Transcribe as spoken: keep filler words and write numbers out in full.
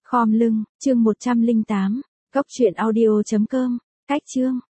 Khom lưng, chương một trăm lẻ tám, cốc truyện audio chấm com, cách chương.